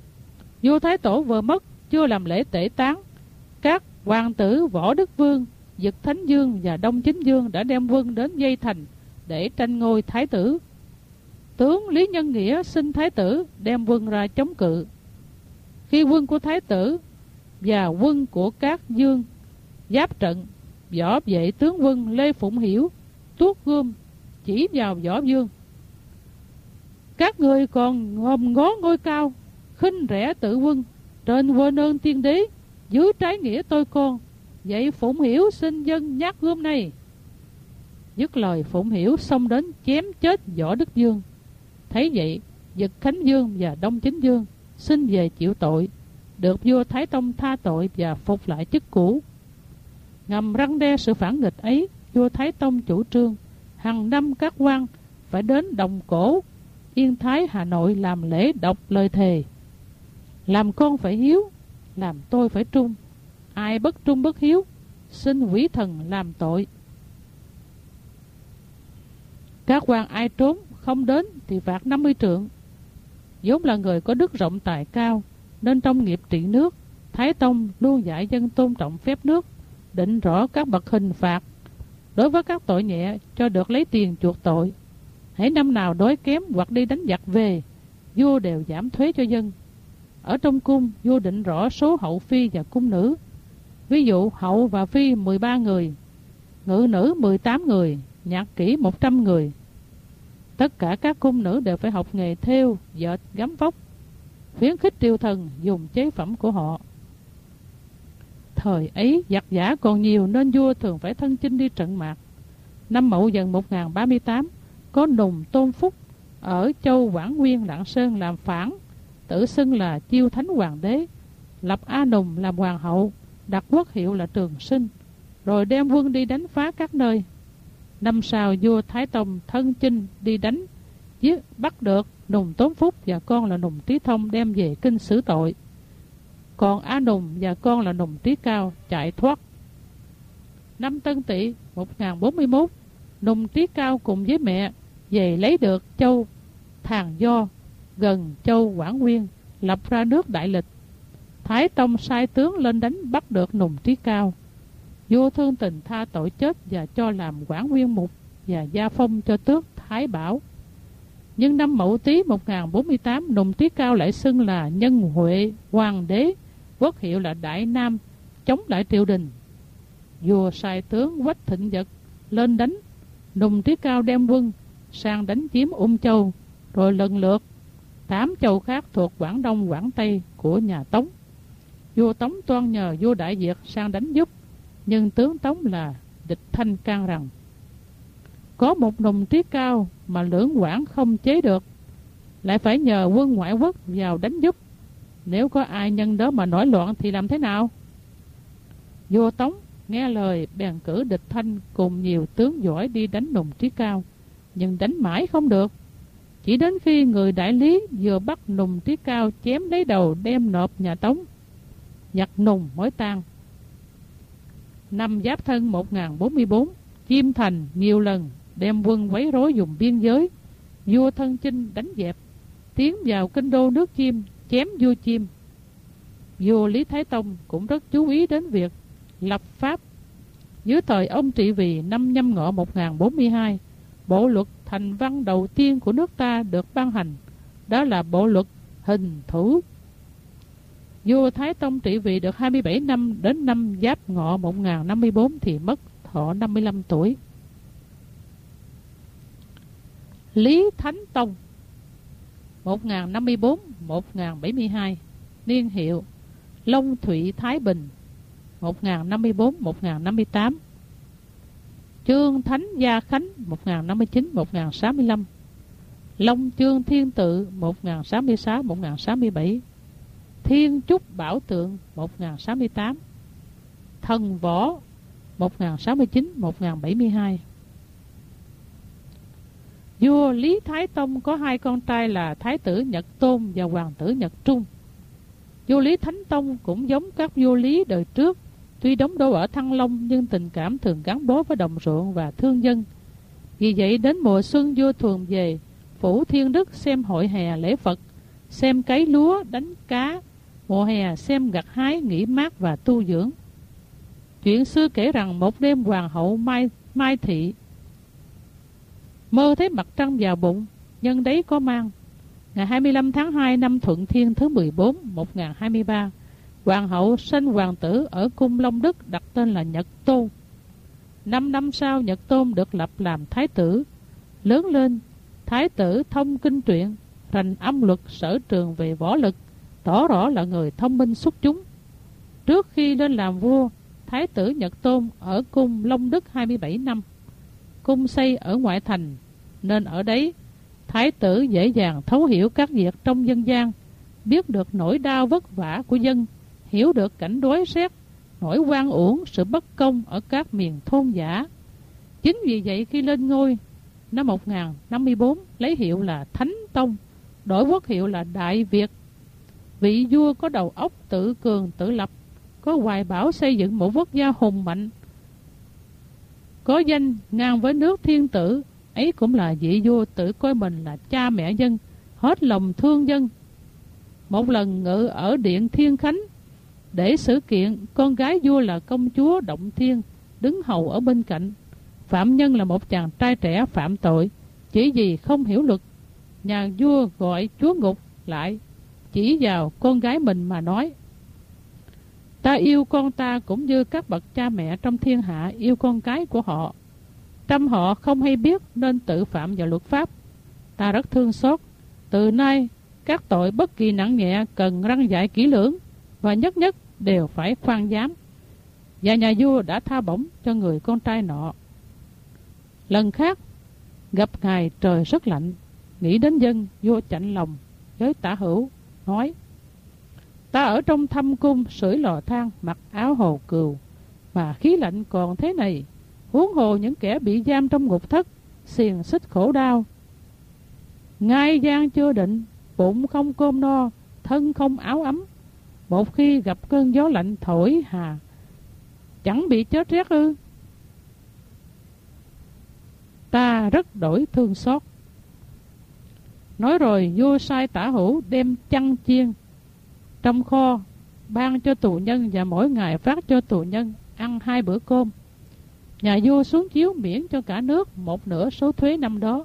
Vua Thái Tổ vừa mất, chưa làm lễ tể tán. Các hoàng tử Võ Đức Vương, Dực Thánh Dương và Đông Chính Dương đã đem quân đến dây thành để tranh ngôi thái tử. Tướng Lý Nhân Nghĩa xin thái tử đem quân ra chống cự. Khi quân của thái tử và quân của các dương giáp trận, võ vệ tướng quân Lê Phụng Hiểu tuốt gươm chỉ vào Võ Vương: các người còn ngòm ngó ngôi cao, khinh rẻ tự quân, trên quên ơn tiên đế, dưới trái nghĩa tôi con. Vậy Phụng Hiểu xin dân nhát gươm này. Dứt lời, Phụng Hiểu xông đến chém chết Võ Đức Dương. Thấy vậy, Dực Khánh Dương và Đông Chính Dương xin về chịu tội, được vua Thái Tông tha tội và phục lại chức cũ. Ngầm răn đe sự phản nghịch ấy, vua Thái Tông chủ trương hàng năm các quan phải đến Đồng Cổ, Yên Thái, Hà Nội làm lễ đọc lời thề: làm con phải hiếu, làm tôi phải trung, ai bất trung bất hiếu, xin quỷ thần làm tội. Các quan ai trốn không đến thì phạt 50 trượng. Vốn là người có đức rộng tài cao, nên trong nghiệp trị nước, Thái Tông luôn dạy dân tôn trọng phép nước, định rõ các bậc hình phạt đối với các tội nhẹ cho được lấy tiền chuộc tội. Hễ năm nào đói kém hoặc đi đánh giặc về, vua đều giảm thuế cho dân. Ở trong cung, vua định rõ số hậu phi và cung nữ. Ví dụ hậu và phi 13 người, ngự nữ 18 người, nhạc kỹ 100 người. Tất cả các cung nữ đều phải học nghề thêu, dệt, gấm vóc, khuyến khích triều thần dùng chế phẩm của họ. Thời ấy giặc giả còn nhiều nên vua thường phải thân chinh đi trận mạc. Năm Mậu Dần 1038, có Nùng Tôn Phúc ở châu Quảng Nguyên, Lạng Sơn làm phản, tự xưng là Chiêu Thánh Hoàng đế, lập A Nùng làm hoàng hậu, đặt quốc hiệu là Trường Sinh, rồi đem quân đi đánh phá các nơi. Năm sau, vua Thái Tông thân chinh đi đánh, bắt được Nùng Tôn Phúc và con là Nùng Trí Thông đem về kinh xử tội. Còn A Nùng và con là Nùng Trí Cao chạy thoát. Năm Tân Tỵ 1041, Nùng Trí Cao cùng với mẹ về lấy được châu Thàng Do gần châu Quảng Nguyên, lập ra nước Đại Lịch. Thái Tông sai tướng lên đánh bắt được Nùng Trí Cao. Vua thương tình tha tội chết và cho làm Quảng Nguyên mục và gia phong cho tước Thái Bảo. Nhưng năm Mậu Tý 1048, Nùng Trí Cao lại xưng là Nhân Huệ Hoàng đế, quốc hiệu là Đại Nam, chống lại triều đình. Vua sai tướng Quách Thịnh Vật lên đánh. Nùng Trí Cao đem quân sang đánh chiếm Châu, rồi lần lượt 8 châu khác thuộc Quảng Đông, Quảng Tây của nhà Tống. Vua Tống toan nhờ vua Đại Việt sang đánh giúp, nhưng tướng Tống là Địch Thanh can rằng: có một Nùng Trí Cao mà lưỡng Quảng không chế được, lại phải nhờ quân ngoại quốc vào đánh giúp. Nếu có ai nhân đó mà nổi loạn thì làm thế nào? Vua Tống nghe lời bèn cử Địch Thanh cùng nhiều tướng giỏi đi đánh Nùng Trí Cao, nhưng đánh mãi không được. Chỉ đến khi người đại lý vừa bắt Nùng Trí Cao chém lấy đầu đem nộp nhà Tống, giặc Nùng mới tan. Năm Giáp Thân 1044, Chiêm Thành nhiều lần đem quân quấy rối vùng biên giới. Vua thân chinh đánh dẹp, tiến vào kinh đô nước Chiêm, chém vua Chiêm. Vua Lý Thái Tông cũng rất chú ý đến việc lập pháp. Dưới thời ông trị vì năm Nhâm Ngọ 1042, bộ luật thành văn đầu tiên của nước ta được ban hành, đó là bộ luật hình thủ. Vua Thái Tông trị vì được 27 năm, đến năm Giáp Ngọ 1054 thì mất, thọ 55 tuổi. Lý Thánh Tông 1054-1072, niên hiệu Long Thụy Thái Bình 1054-1058, Chương Thánh Gia Khánh 1059-1065, Long Chương Thiên Tự 1066-1067, Thiên Trúc Bảo Tượng 1068, Thần Võ 1069-1072. Vua Lý Thái Tông có hai con trai là Thái tử Nhật Tôn và Hoàng tử Nhật Trung. Vua Lý Thánh Tông cũng giống các vua Lý đời trước, tuy đóng đô ở Thăng Long nhưng tình cảm thường gắn bó với đồng ruộng và thương dân. Vì vậy đến mùa xuân vua thường về phủ Thiên Đức xem hội hè lễ Phật, xem cấy lúa đánh cá, mùa hè xem gặt hái nghỉ mát và tu dưỡng. Chuyện xưa kể rằng một đêm hoàng hậu Mai Thị mơ thấy mặt trăng vào bụng, nhân đấy có mang. Ngày 25 tháng 2 năm Thuận Thiên thứ 14 1023, hoàng hậu sinh hoàng tử ở cung Long Đức đặt tên là Nhật Tôn. 5 năm sau, Nhật Tôn được lập làm thái tử. Lớn lên, thái tử thông kinh truyện, rành âm luật, sở trường về võ lực, tỏ rõ là người thông minh xuất chúng. Trước khi lên làm vua, thái tử Nhật Tôn ở cung Long Đức 27 năm. Cung xây ở ngoại thành, nên ở đấy thái tử dễ dàng thấu hiểu các việc trong dân gian, biết được nỗi đau vất vả của dân, hiểu được cảnh đói rét, nỗi oan uổng, sự bất công ở các miền thôn dã. Chính vì vậy khi lên ngôi năm 1054 lấy hiệu là Thánh Tông, đổi quốc hiệu là Đại Việt. Vị vua có đầu óc tự cường tự lập, có hoài bão xây dựng một quốc gia hùng mạnh, có danh ngang với nước thiên tử. Ấy cũng là vị vua tự coi mình là cha mẹ dân, hết lòng thương dân. Một lần ngự ở điện Thiên Khánh để xử kiện, con gái vua là công chúa Động Thiên đứng hầu ở bên cạnh. Phạm nhân là một chàng trai trẻ phạm tội, chỉ vì không hiểu luật. Nhà vua gọi chúa ngục lại, chỉ vào con gái mình mà nói: ta yêu con ta cũng như các bậc cha mẹ trong thiên hạ yêu con cái của họ. Trăm họ không hay biết nên tự phạm vào luật pháp. Ta rất thương xót. Từ nay các tội bất kỳ nặng nhẹ cần răn dạy kỹ lưỡng, và nhất nhất đều phải khoan giám. Và nhà vua đã tha bổng cho người con trai nọ. Lần khác gặp ngày trời rất lạnh, nghĩ đến dân, vua chạnh lòng với Tả Hữu, nói: ta ở trong thâm cung sưởi lò than, mặc áo hồ cừu, mà khí lạnh còn thế này, huống hồ những kẻ bị giam trong ngục thất, xiềng xích khổ đau. Ngai gian chưa định, bụng không cơm no, thân không áo ấm. Một khi gặp cơn gió lạnh thổi hà, chẳng bị chết rét ư? Ta rất đổi thương xót. Nói rồi vua sai Tả Hữu đem chăn chiên trong kho ban cho tù nhân, và mỗi ngày phát cho tù nhân ăn 2 bữa cơm. Nhà vua xuống chiếu miễn cho cả nước 1/2 số thuế năm đó.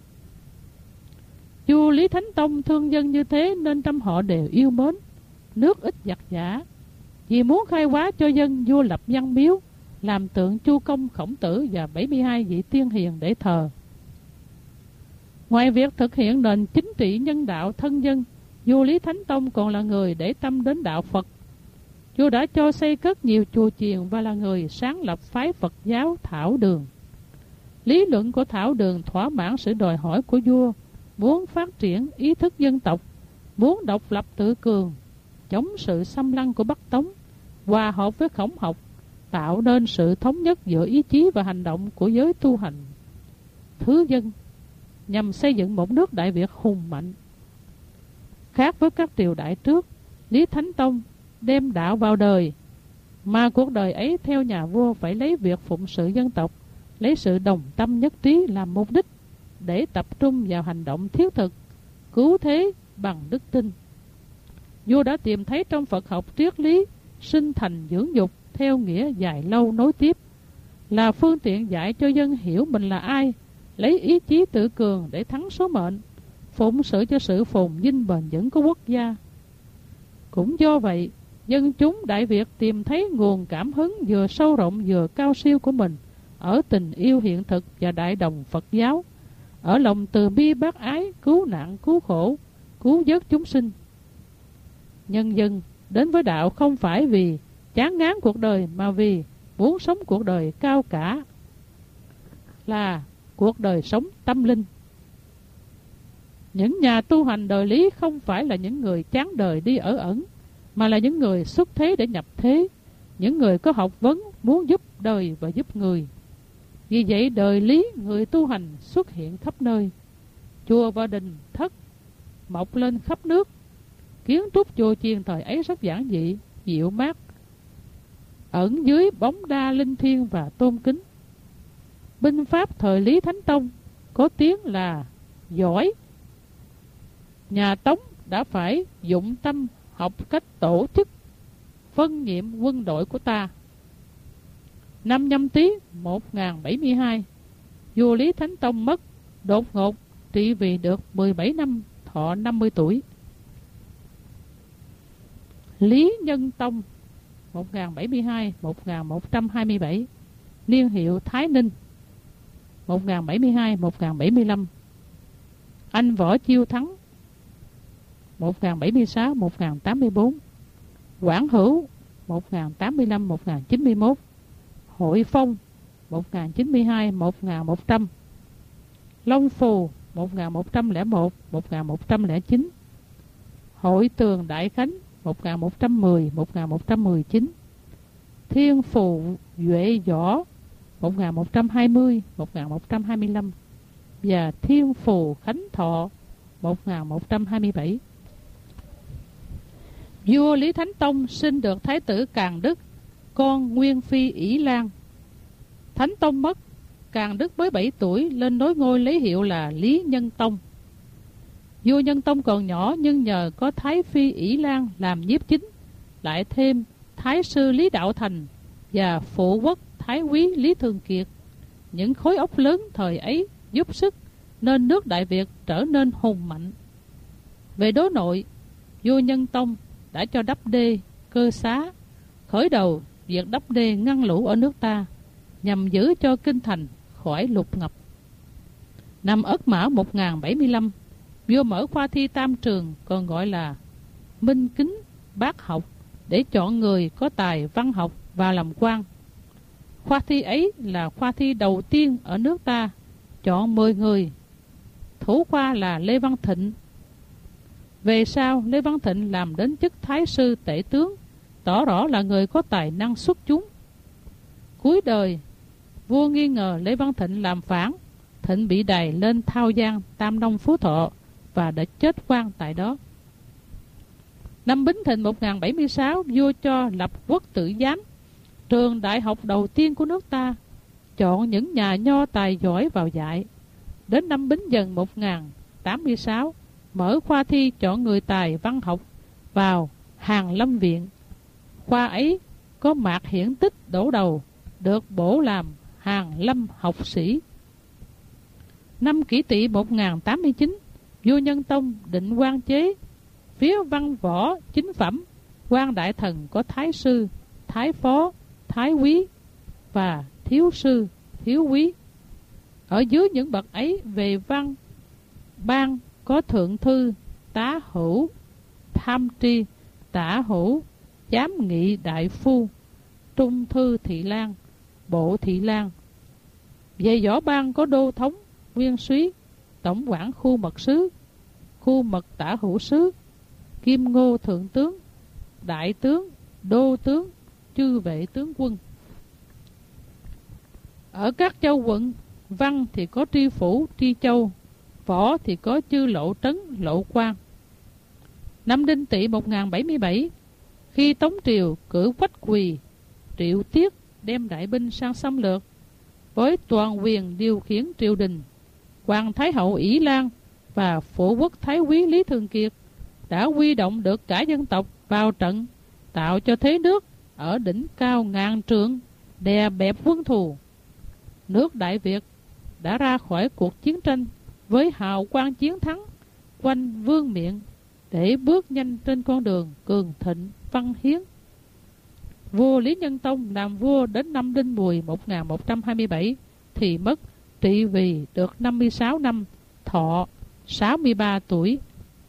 Vua Lý Thánh Tông thương dân như thế nên trăm họ đều yêu mến, nước ít giặc giả. Vì muốn khai hóa cho dân, vua lập văn miếu, làm tượng Chu Công, Khổng Tử và 72 vị tiên hiền để thờ. Ngoài việc thực hiện nền chính trị nhân đạo thân dân, vua Lý Thánh Tông còn là người để tâm đến đạo Phật. Vua đã cho xây cất nhiều chùa chiền và là người sáng lập phái Phật giáo Thảo Đường. Lý luận của Thảo Đường thỏa mãn sự đòi hỏi của vua, muốn phát triển ý thức dân tộc, muốn độc lập tự cường, chống sự xâm lăng của Bắc Tống, hòa hợp với Khổng học, tạo nên sự thống nhất giữa ý chí và hành động của giới tu hành thứ dân, nhằm xây dựng một nước Đại Việt hùng mạnh. Khác với các triều đại trước, Lý Thánh Tông đem đạo vào đời, mà cuộc đời ấy theo nhà vua phải lấy việc phụng sự dân tộc, lấy sự đồng tâm nhất trí làm mục đích, để tập trung vào hành động thiết thực, cứu thế bằng đức tin. Vua đã tìm thấy trong Phật học triết lý sinh thành dưỡng dục theo nghĩa dài lâu nối tiếp, là phương tiện dạy cho dân hiểu mình là ai, lấy ý chí tự cường để thắng số mệnh, phụng sự cho sự phồn vinh bền vững của quốc gia. Cũng do vậy, dân chúng Đại Việt tìm thấy nguồn cảm hứng vừa sâu rộng vừa cao siêu của mình ở tình yêu hiện thực và đại đồng Phật giáo, ở lòng từ bi bác ái, cứu nạn cứu khổ, cứu vớt chúng sinh. Nhân dân đến với đạo không phải vì chán ngán cuộc đời, mà vì muốn sống cuộc đời cao cả, là cuộc đời sống tâm linh. Những nhà tu hành đời Lý không phải là những người chán đời đi ở ẩn, mà là những người xuất thế để nhập thế, những người có học vấn muốn giúp đời và giúp người. Vì vậy đời Lý, người tu hành xuất hiện khắp nơi. Chùa và đình thất mọc lên khắp nước. Kiến trúc chùa chiền thời ấy rất giản dị, dịu mát, ẩn dưới bóng đa linh thiêng và tôn kính. Binh pháp thời Lý Thánh Tông có tiếng là giỏi. Nhà Tống đã phải dụng tâm học cách tổ chức phân nhiệm quân đội của ta. Năm Nhâm Tý 1072, vua Lý Thánh Tông mất đột ngột, trị vì được 17 năm, thọ 50 tuổi. Lý Nhân Tông 1072-1127, niên hiệu Thái Ninh 1072-1075. Anh Võ Chiêu Thắng 1076-1084, Quảng Hữu 1085-1091, Hội Phong 1092-1100, Long Phù 1101-1109, Hội Tường Đại Khánh 1110-1119, Thiên Phù Duệ Võ 1120-1125 và Thiên Phù Khánh Thọ 1127. Vua Lý Thánh Tông sinh được Thái tử Càn Đức, con Nguyên Phi Ỷ Lan. Thánh Tông mất, Càn Đức mới 7 tuổi lên nối ngôi lấy hiệu là Lý Nhân Tông. Vua Nhân Tông còn nhỏ nhưng nhờ có Thái Phi Ỷ Lan làm nhiếp chính, lại thêm Thái sư Lý Đạo Thành và phụ quốc Thái quý Lý Thường Kiệt, những khối óc lớn thời ấy giúp sức nên nước Đại Việt trở nên hùng mạnh. Về đối nội, vua Nhân Tông đã cho đắp đê Cơ Xá, khởi đầu việc đắp đê ngăn lũ ở nước ta nhằm giữ cho kinh thành khỏi lụt ngập. Năm Ất Mão 1075, vua mở khoa thi Tam Trường, còn gọi là Minh Kính Bác Học, để chọn người có tài văn học vào làm quan. Khoa thi ấy là khoa thi đầu tiên ở nước ta, chọn 10 người. Thủ khoa là Lê Văn Thịnh. Về sau, Lê Văn Thịnh làm đến chức Thái sư Tể tướng, tỏ rõ là người có tài năng xuất chúng. Cuối đời, vua nghi ngờ Lê Văn Thịnh làm phản, Thịnh bị đày lên Thao Giang, Tam Nông, Phú Thọ và đã chết quan tại đó. Năm Bính Thìn 1076, vua cho lập Quốc Tử Giám, trường đại học đầu tiên của nước ta, chọn những nhà nho tài giỏi vào dạy. Đến năm Bính Dần 1086, mở khoa thi chọn người tài văn học vào Hàn Lâm Viện. Khoa ấy có Mạc Hiển Tích đổ đầu, được bổ làm Hàn Lâm học sĩ. Năm Kỷ Tỵ 1089, vua Nhân Tông định quan chế phía văn võ chính phẩm, quan đại thần có thái sư, thái phó, thái quý và thiếu sư, thiếu quý. Ở dưới những bậc ấy về văn ban có thượng thư, tá hữu, tham tri, tả hữu, giám nghị đại phu, trung thư thị lang, bộ thị lang. Về võ ban có đô thống, nguyên súy, tổng quản khu mật sứ, khu mật tả hữu sứ, kim ngô thượng tướng, đại tướng, đô tướng, chư vệ tướng quân. Ở các châu quận, văn thì có tri phủ, tri châu, võ thì có chư lộ trấn, lộ quan. Năm Đinh Tỵ 1077, khi Tống Triều cử Quách Quỳ, Triệu Tiết đem đại binh sang xâm lược, với toàn quyền điều khiển triều đình, Hoàng Thái hậu Ỷ Lan và phụ quốc Thái quý Lý Thường Kiệt đã huy động được cả dân tộc vào trận, tạo cho thế nước ở đỉnh cao ngàn trượng, đè bẹp quân thù. Nước Đại Việt đã ra khỏi cuộc chiến tranh với hào quang chiến thắng quanh vương miện, để bước nhanh trên con đường cường thịnh văn hiến. Vua Lý Nhân Tông làm vua đến năm Đinh Mùi 1127 thì mất, trị vì được 56 năm, thọ 63 tuổi.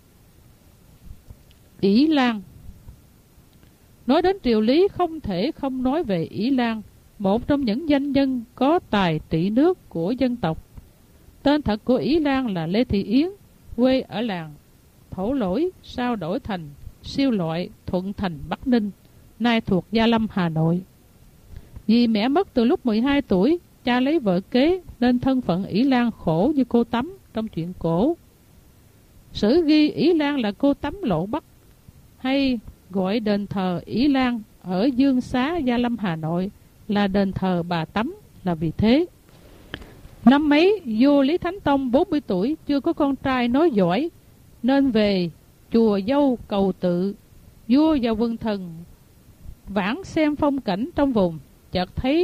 Ỷ Lan. Nói đến triều Lý không thể không nói về Ỷ Lan, một trong những danh nhân có tài trị nước của dân tộc. Tên thật của Ỷ Lan là Lê Thị Yến, quê ở làng Thổ Lỗi, sau đổi thành Siêu Loại, Thuận Thành, Bắc Ninh, nay thuộc Gia Lâm, Hà Nội. Vì mẹ mất từ lúc 12 tuổi, cha lấy vợ kế nên thân phận Ỷ Lan khổ như cô Tắm trong chuyện cổ. Sử ghi Ỷ Lan là cô Tắm Lộ Bắc, hay gọi đền thờ Ỷ Lan ở Dương Xá, Gia Lâm, Hà Nội là đền thờ bà Tắm là vì thế. Năm ấy, vua Lý Thánh Tông 40 tuổi, chưa có con trai nói giỏi, nên về chùa Dâu cầu tự. Vua và quần thần vãn xem phong cảnh trong vùng, chợt thấy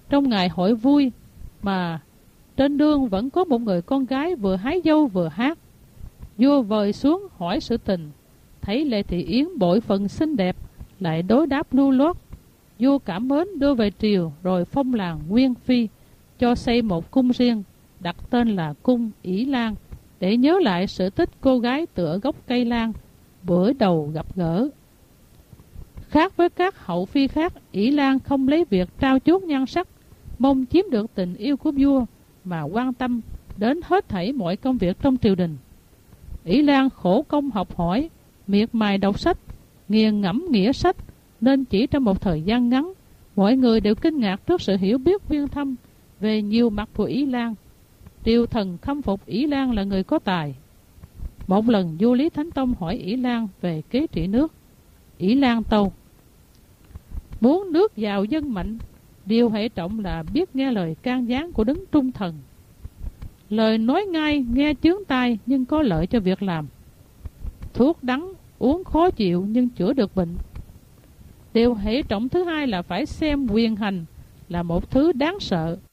Trong ngày hội vui mà trên đường vẫn có một người con gái vừa hái dâu vừa hát. Vua vời xuống hỏi sự tình, thấy Lê Thị Yến bội phần xinh đẹp, lại đối đáp lưu loát. Vua cảm mến đưa về triều, rồi phong làng Nguyên Phi, cho xây một cung riêng, đặt tên là cung ỷ Lan, để nhớ lại sự tích cô gái tựa gốc cây lan bữa đầu gặp gỡ. Khác với các hậu phi khác, ỷ Lan không lấy việc trao chuốt nhan sắc, mong chiếm được tình yêu của vua, mà quan tâm đến hết thảy mọi công việc trong triều đình. ỷ Lan khổ công học hỏi, miệt mài đọc sách, nghiền ngẫm nghĩa sách, nên chỉ trong một thời gian ngắn, mọi người đều kinh ngạc trước sự hiểu biết uyên thâm về nhiều mặt của ỷ Lan. Triều thần khâm phục ỷ Lan là người có tài. Một lần vua Lý Thánh Tông hỏi ỷ Lan về kế trị nước. ỷ Lan tâu: muốn nước giàu dân mạnh, điều hệ trọng là biết nghe lời can gián của đấng trung thần. Lời nói ngay nghe chướng tai, nhưng có lợi cho việc làm. Thuốc đắng uống khó chịu, nhưng chữa được bệnh. Điều hệ trọng thứ hai là phải xem quyền hành là một thứ đáng sợ,